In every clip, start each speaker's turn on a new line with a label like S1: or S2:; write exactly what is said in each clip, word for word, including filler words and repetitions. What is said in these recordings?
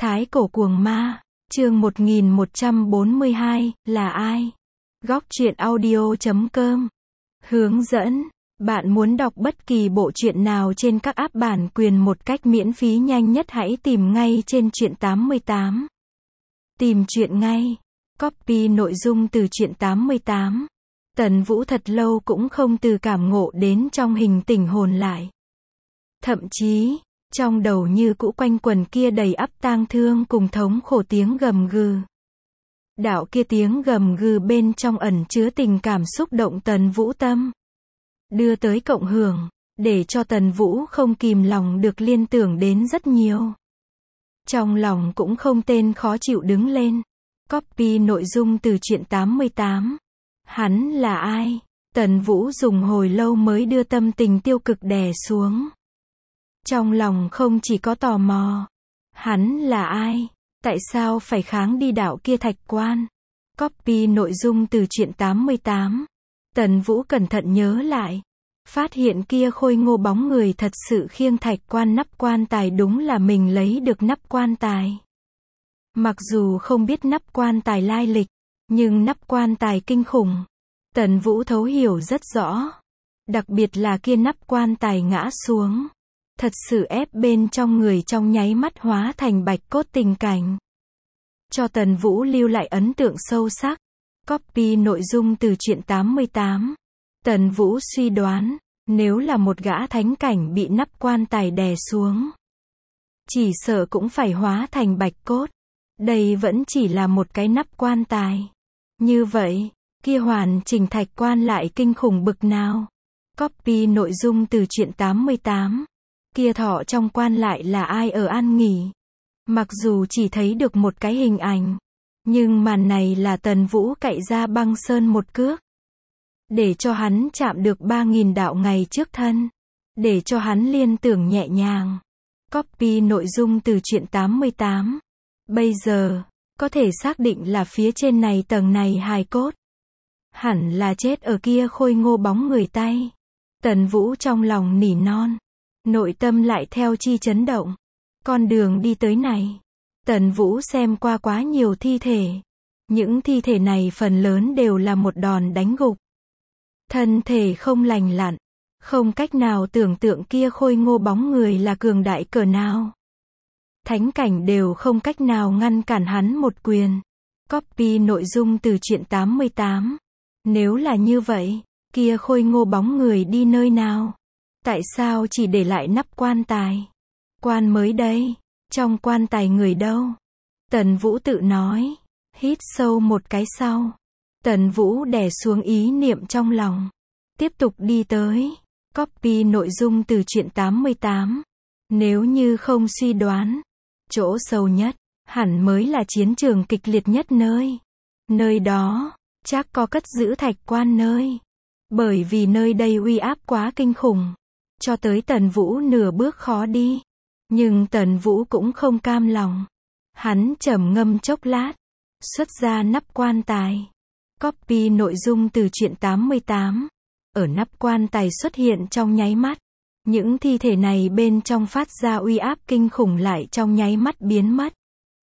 S1: Thái cổ cuồng ma, chương một nghìn một trăm bốn mươi hai, là ai? Góc truyện audio chấm com. Hướng dẫn, bạn muốn đọc bất kỳ bộ truyện nào trên các app bản quyền một cách miễn phí nhanh nhất hãy tìm ngay trên truyện tám mươi tám. Tìm truyện ngay. Copy nội dung từ truyện tám mươi tám. Tần Vũ thật lâu cũng không từ cảm ngộ đến trong hình tỉnh hồn lại. Thậm chí, trong đầu như cũ quanh quần kia đầy ắp tang thương cùng thống khổ tiếng gầm gừ. Đạo kia tiếng gầm gừ bên trong ẩn chứa tình cảm xúc động Tần Vũ tâm. Đưa tới cộng hưởng, để cho Tần Vũ không kìm lòng được liên tưởng đến rất nhiều. Trong lòng cũng không tên khó chịu đứng lên. Copy nội dung từ truyện tám mươi tám. Hắn là ai? Tần Vũ dùng hồi lâu mới đưa tâm tình tiêu cực đè xuống. Trong lòng không chỉ có tò mò. Hắn là ai? Tại sao phải kháng đi đạo kia thạch quan? Copy nội dung từ truyện tám mươi tám. Tần Vũ cẩn thận nhớ lại. Phát hiện kia khôi ngô bóng người thật sự khiêng thạch quan nắp quan tài, đúng là mình lấy được nắp quan tài. Mặc dù không biết nắp quan tài lai lịch, nhưng nắp quan tài kinh khủng. Tần Vũ thấu hiểu rất rõ. Đặc biệt là kia nắp quan tài ngã xuống. Thật sự ép bên trong người trong nháy mắt hóa thành bạch cốt tình cảnh. Cho Tần Vũ lưu lại ấn tượng sâu sắc. Copy nội dung từ truyện tám mươi tám. Tần Vũ suy đoán, nếu là một gã thánh cảnh bị nắp quan tài đè xuống, chỉ sợ cũng phải hóa thành bạch cốt. Đây vẫn chỉ là một cái nắp quan tài. Như vậy, kia hoàn chỉnh thạch quan lại kinh khủng bực nào? Copy nội dung từ truyện tám mươi tám. Kia thọ trong quan lại là ai ở an nghỉ? Mặc dù chỉ thấy được một cái hình ảnh, nhưng màn này là Tần Vũ cậy ra băng sơn một cước. Để cho hắn chạm được ba nghìn đạo ngày trước thân. Để cho hắn liên tưởng nhẹ nhàng. Copy nội dung từ truyện tám mươi tám. Bây giờ, có thể xác định là phía trên này tầng này hài cốt. Hẳn là chết ở kia khôi ngô bóng người tay. Tần Vũ trong lòng nỉ non. Nội tâm lại theo chi chấn động. Con đường đi tới này, Tần Vũ xem qua quá nhiều thi thể. Những thi thể này phần lớn đều là một đòn đánh gục. Thân thể không lành lặn. Không cách nào tưởng tượng kia khôi ngô bóng người là cường đại cỡ nào. Thánh cảnh đều không cách nào ngăn cản hắn một quyền. Copy nội dung từ truyện tám mươi tám. Nếu là như vậy, kia khôi ngô bóng người đi nơi nào? Tại sao chỉ để lại nắp quan tài? Quan mới đây, trong quan tài người đâu? Tần Vũ tự nói. Hít sâu một cái sau. Tần Vũ đè xuống ý niệm trong lòng. Tiếp tục đi tới. Copy nội dung từ truyện tám mươi tám. Nếu như không suy đoán, chỗ sâu nhất, hẳn mới là chiến trường kịch liệt nhất nơi. Nơi đó, chắc có cất giữ thạch quan nơi. Bởi vì nơi đây uy áp quá kinh khủng. Cho tới Tần Vũ nửa bước khó đi. Nhưng Tần Vũ cũng không cam lòng. Hắn trầm ngâm chốc lát. Xuất ra nắp quan tài. Copy nội dung từ truyện tám mươi tám. Ở nắp quan tài xuất hiện trong nháy mắt. Những thi thể này bên trong phát ra uy áp kinh khủng lại trong nháy mắt biến mất.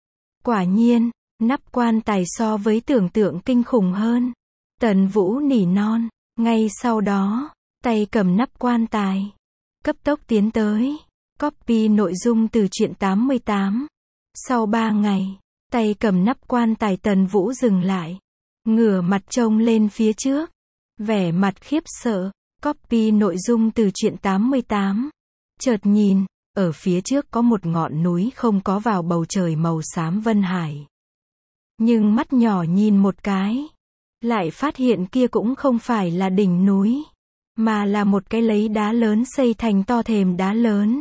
S1: Quả nhiên, nắp quan tài so với tưởng tượng kinh khủng hơn. Tần Vũ nỉ non. Ngay sau đó, tay cầm nắp quan tài. Cấp tốc tiến tới. Copy nội dung từ truyện tám mươi tám. Sau ba ngày, tay cầm nắp quan tài Tần Vũ dừng lại. Ngửa mặt trông lên phía trước. Vẻ mặt khiếp sợ. Copy nội dung từ truyện tám mươi tám. Chợt nhìn, ở phía trước có một ngọn núi không có vào bầu trời màu xám vân hải. Nhưng mắt nhỏ nhìn một cái, lại phát hiện kia cũng không phải là đỉnh núi, mà là một cái lấy đá lớn xây thành to thềm đá lớn.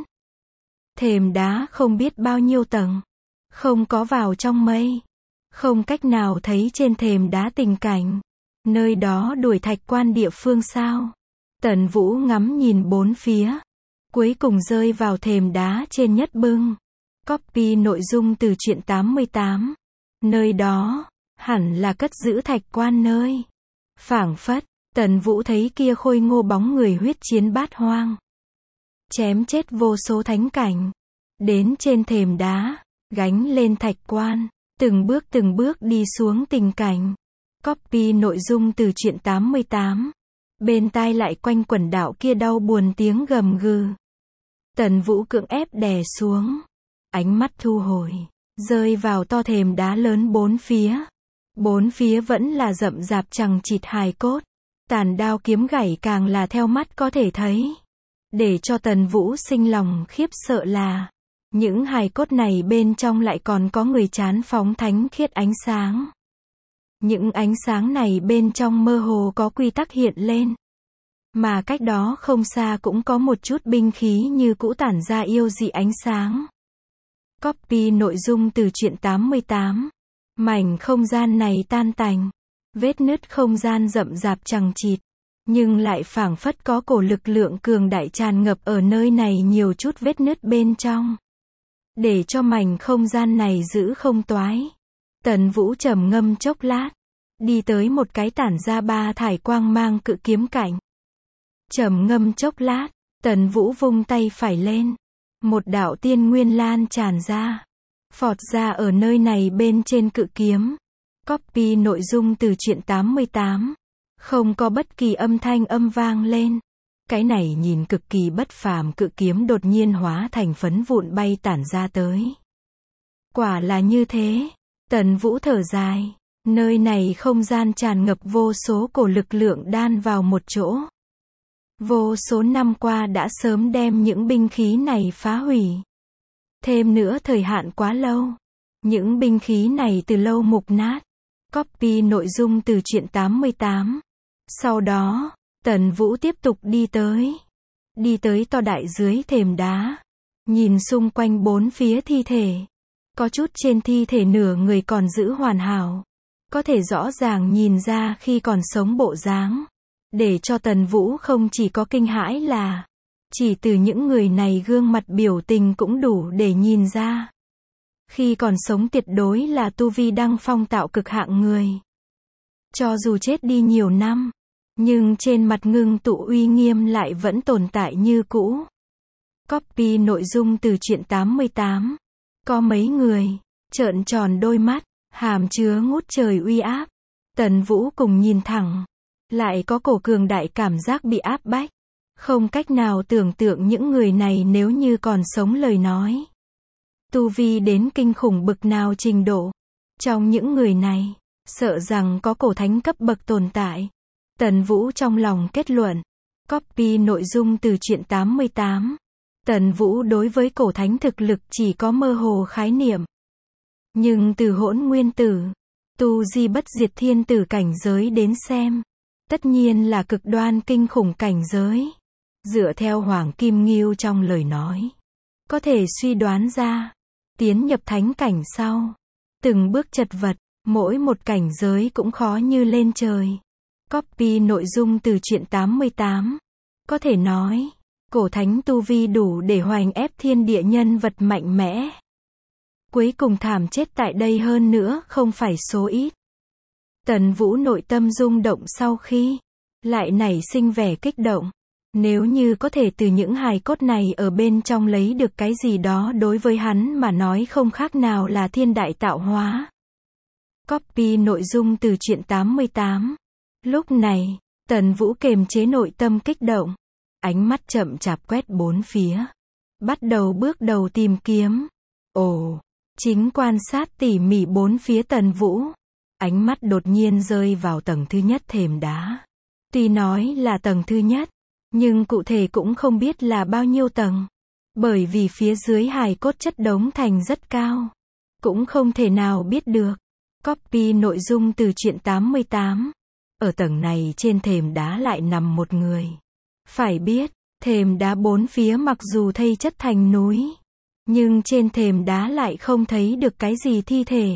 S1: Thềm đá không biết bao nhiêu tầng, không có vào trong mây, không cách nào thấy trên thềm đá tình cảnh. Nơi đó đuổi thạch quan địa phương sao? Tần Vũ ngắm nhìn bốn phía, cuối cùng rơi vào thềm đá trên nhất bưng. Copy nội dung từ truyện tám mươi tám. Nơi đó, hẳn là cất giữ thạch quan nơi. Phảng phất, Tần Vũ thấy kia khôi ngô bóng người huyết chiến bát hoang. Chém chết vô số thánh cảnh. Đến trên thềm đá, gánh lên thạch quan, từng bước từng bước đi xuống tình cảnh. Copy nội dung từ truyện tám mươi tám. Bên tai lại quanh quẩn đạo kia đau buồn tiếng gầm gừ. Tần Vũ cưỡng ép đè xuống, ánh mắt thu hồi, rơi vào to thềm đá lớn bốn phía. Bốn phía vẫn là rậm rạp chằng chịt hài cốt, tàn đao kiếm gãy càng là theo mắt có thể thấy. Để cho Tần Vũ sinh lòng khiếp sợ là, những hài cốt này bên trong lại còn có người chán phóng thánh khiết ánh sáng. Những ánh sáng này bên trong mơ hồ có quy tắc hiện lên. Mà cách đó không xa cũng có một chút binh khí như cũ tản ra yêu dị ánh sáng. Copy nội dung từ truyện tám mươi tám. Mảnh không gian này tan tành, vết nứt không gian rậm rạp chằng chịt, nhưng lại phảng phất có cổ lực lượng cường đại tràn ngập ở nơi này nhiều chút vết nứt bên trong. Để cho mảnh không gian này giữ không toái. Tần Vũ trầm ngâm chốc lát, đi tới một cái tản ra ba thải quang mang cự kiếm cạnh. Trầm ngâm chốc lát, Tần Vũ vung tay phải lên, một đạo tiên nguyên lan tràn ra, phọt ra ở nơi này bên trên cự kiếm. Copy nội dung từ truyện tám mươi tám. Không có bất kỳ âm thanh âm vang lên. Cái này nhìn cực kỳ bất phàm cự kiếm đột nhiên hóa thành phấn vụn bay tản ra tới. Quả là như thế. Tần Vũ thở dài. Nơi này không gian tràn ngập vô số cổ lực lượng đan vào một chỗ. Vô số năm qua đã sớm đem những binh khí này phá hủy. Thêm nữa thời hạn quá lâu. Những binh khí này từ lâu mục nát. Copy nội dung từ truyện tám mươi tám. Sau đó, Tần Vũ tiếp tục đi tới. Đi tới to đại dưới thềm đá. Nhìn xung quanh bốn phía thi thể. Có chút trên thi thể nửa người còn giữ hoàn hảo. Có thể rõ ràng nhìn ra khi còn sống bộ dáng. Để cho Tần Vũ không chỉ có kinh hãi là, chỉ từ những người này gương mặt biểu tình cũng đủ để nhìn ra. Khi còn sống tuyệt đối là tu vi đăng phong tạo cực hạng người. Cho dù chết đi nhiều năm, nhưng trên mặt ngưng tụ uy nghiêm lại vẫn tồn tại như cũ. Copy nội dung từ truyện tám mươi tám. Có mấy người trợn tròn đôi mắt, hàm chứa ngút trời uy áp. Tần Vũ cùng nhìn thẳng, lại có cổ cường đại cảm giác bị áp bách. Không cách nào tưởng tượng những người này nếu như còn sống lời nói. Tu vi đến kinh khủng bực nào trình độ. Trong những người này, sợ rằng có cổ thánh cấp bậc tồn tại. Tần Vũ trong lòng kết luận. Copy nội dung từ truyện tám mươi tám. Tần Vũ đối với cổ thánh thực lực chỉ có mơ hồ khái niệm. Nhưng từ hỗn nguyên tử, tu di bất diệt thiên tử cảnh giới đến xem, tất nhiên là cực đoan kinh khủng cảnh giới. Dựa theo Hoàng Kim Ngưu trong lời nói, có thể suy đoán ra, tiến nhập thánh cảnh sau, từng bước chật vật, mỗi một cảnh giới cũng khó như lên trời. Copy nội dung từ truyện tám mươi tám. Có thể nói, cổ thánh tu vi đủ để hoành ép thiên địa nhân vật mạnh mẽ. Cuối cùng thảm chết tại đây hơn nữa không phải số ít. Tần Vũ nội tâm rung động sau khi, lại nảy sinh vẻ kích động. Nếu như có thể từ những hài cốt này ở bên trong lấy được cái gì đó đối với hắn mà nói không khác nào là thiên đại tạo hóa. Copy nội dung từ truyện tám mươi tám. Lúc này, Tần Vũ kềm chế nội tâm kích động. Ánh mắt chậm chạp quét bốn phía. Bắt đầu bước đầu tìm kiếm. Ồ, chính quan sát tỉ mỉ bốn phía Tần Vũ. Ánh mắt đột nhiên rơi vào tầng thứ nhất thềm đá. Tuy nói là tầng thứ nhất, nhưng cụ thể cũng không biết là bao nhiêu tầng. Bởi vì phía dưới hài cốt chất đống thành rất cao. Cũng không thể nào biết được. Copy nội dung từ truyện tám mươi tám. Ở tầng này trên thềm đá lại nằm một người. Phải biết, thềm đá bốn phía mặc dù thây chất thành núi, nhưng trên thềm đá lại không thấy được cái gì thi thể.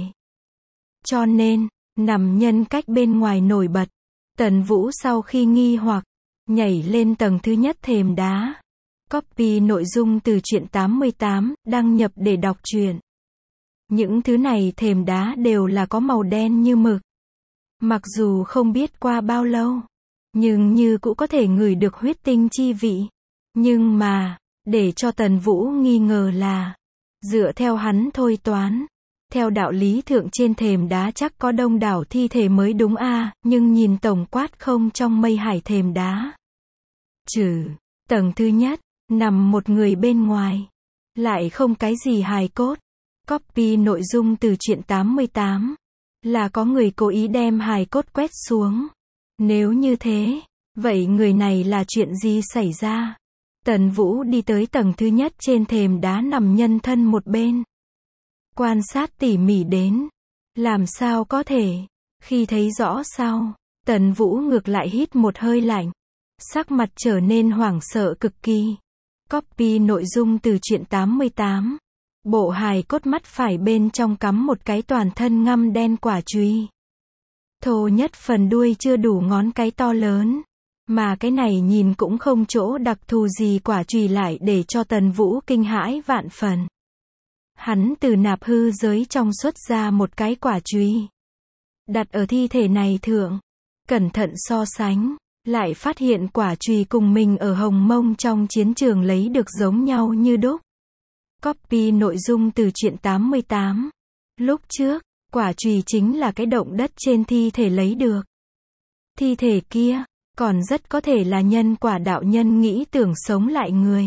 S1: Cho nên, nằm nhân cách bên ngoài nổi bật. Tần Vũ sau khi nghi hoặc, nhảy lên tầng thứ nhất thềm đá. Copy nội dung từ truyện tám mươi tám, đăng nhập để đọc truyện. Những thứ này thềm đá đều là có màu đen như mực. Mặc dù không biết qua bao lâu, nhưng như cũng có thể ngửi được huyết tinh chi vị. Nhưng mà, để cho Tần Vũ nghi ngờ là, Dựa theo hắn thôi toán. Theo đạo lý thượng trên thềm đá chắc có đông đảo thi thể mới đúng a, nhưng nhìn tổng quát không trong mây hải thềm đá. Trừ, tầng thứ nhất, nằm một người bên ngoài. Lại không cái gì hài cốt. Copy nội dung từ truyện tám mươi tám. Là có người cố ý đem hài cốt quét xuống. Nếu như thế, vậy người này là chuyện gì xảy ra? Tần Vũ đi tới tầng thứ nhất trên thềm đá nằm nhân thân một bên. Quan sát tỉ mỉ đến. Làm sao có thể? Khi thấy rõ sau, Tần Vũ ngược lại hít một hơi lạnh. Sắc mặt trở nên hoảng sợ cực kỳ. Copy nội dung từ truyện tám mươi tám. Bộ hài cốt mắt phải bên trong cắm một cái toàn thân ngăm đen quả chùy. Thô nhất phần đuôi chưa đủ ngón cái to lớn. Mà cái này nhìn cũng không chỗ đặc thù gì, quả chùy lại để cho Tần Vũ kinh hãi vạn phần. Hắn từ nạp hư giới trong xuất ra một cái quả chùy. Đặt ở thi thể này thượng. Cẩn thận so sánh. Lại phát hiện quả chùy cùng mình ở Hồng Mông trong chiến trường lấy được giống nhau như đúc. Copy nội dung từ truyện tám mươi tám. Lúc trước, quả chùy chính là cái động đất trên thi thể lấy được. Thi thể kia, còn rất có thể là nhân quả đạo nhân nghĩ tưởng sống lại người.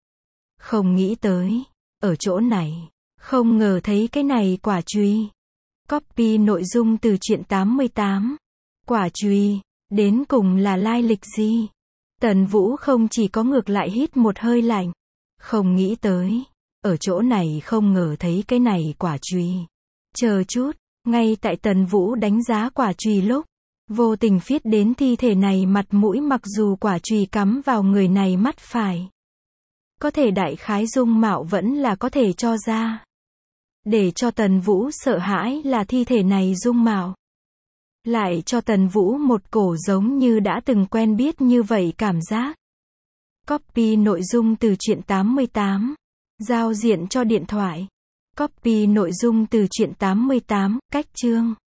S1: Không nghĩ tới, ở chỗ này, không ngờ thấy cái này quả chùy. Copy nội dung từ truyện tám mươi tám. Quả chùy, đến cùng là lai lịch gì? Tần Vũ không chỉ có ngược lại hít một hơi lạnh. Không nghĩ tới, ở chỗ này không ngờ thấy cái này quả chùy. Chờ chút, ngay tại Tần Vũ đánh giá quả chùy lúc, vô tình viết đến thi thể này mặt mũi, mặc dù quả chùy cắm vào người này mắt phải. Có thể đại khái dung mạo vẫn là có thể cho ra. Để cho Tần Vũ sợ hãi là thi thể này dung mạo. Lại cho Tần Vũ một cổ giống như đã từng quen biết như vậy cảm giác. Copy nội dung từ truyện tám mươi tám. Giao diện cho điện thoại. Copy nội dung từ truyện tám mươi tám, cách chương.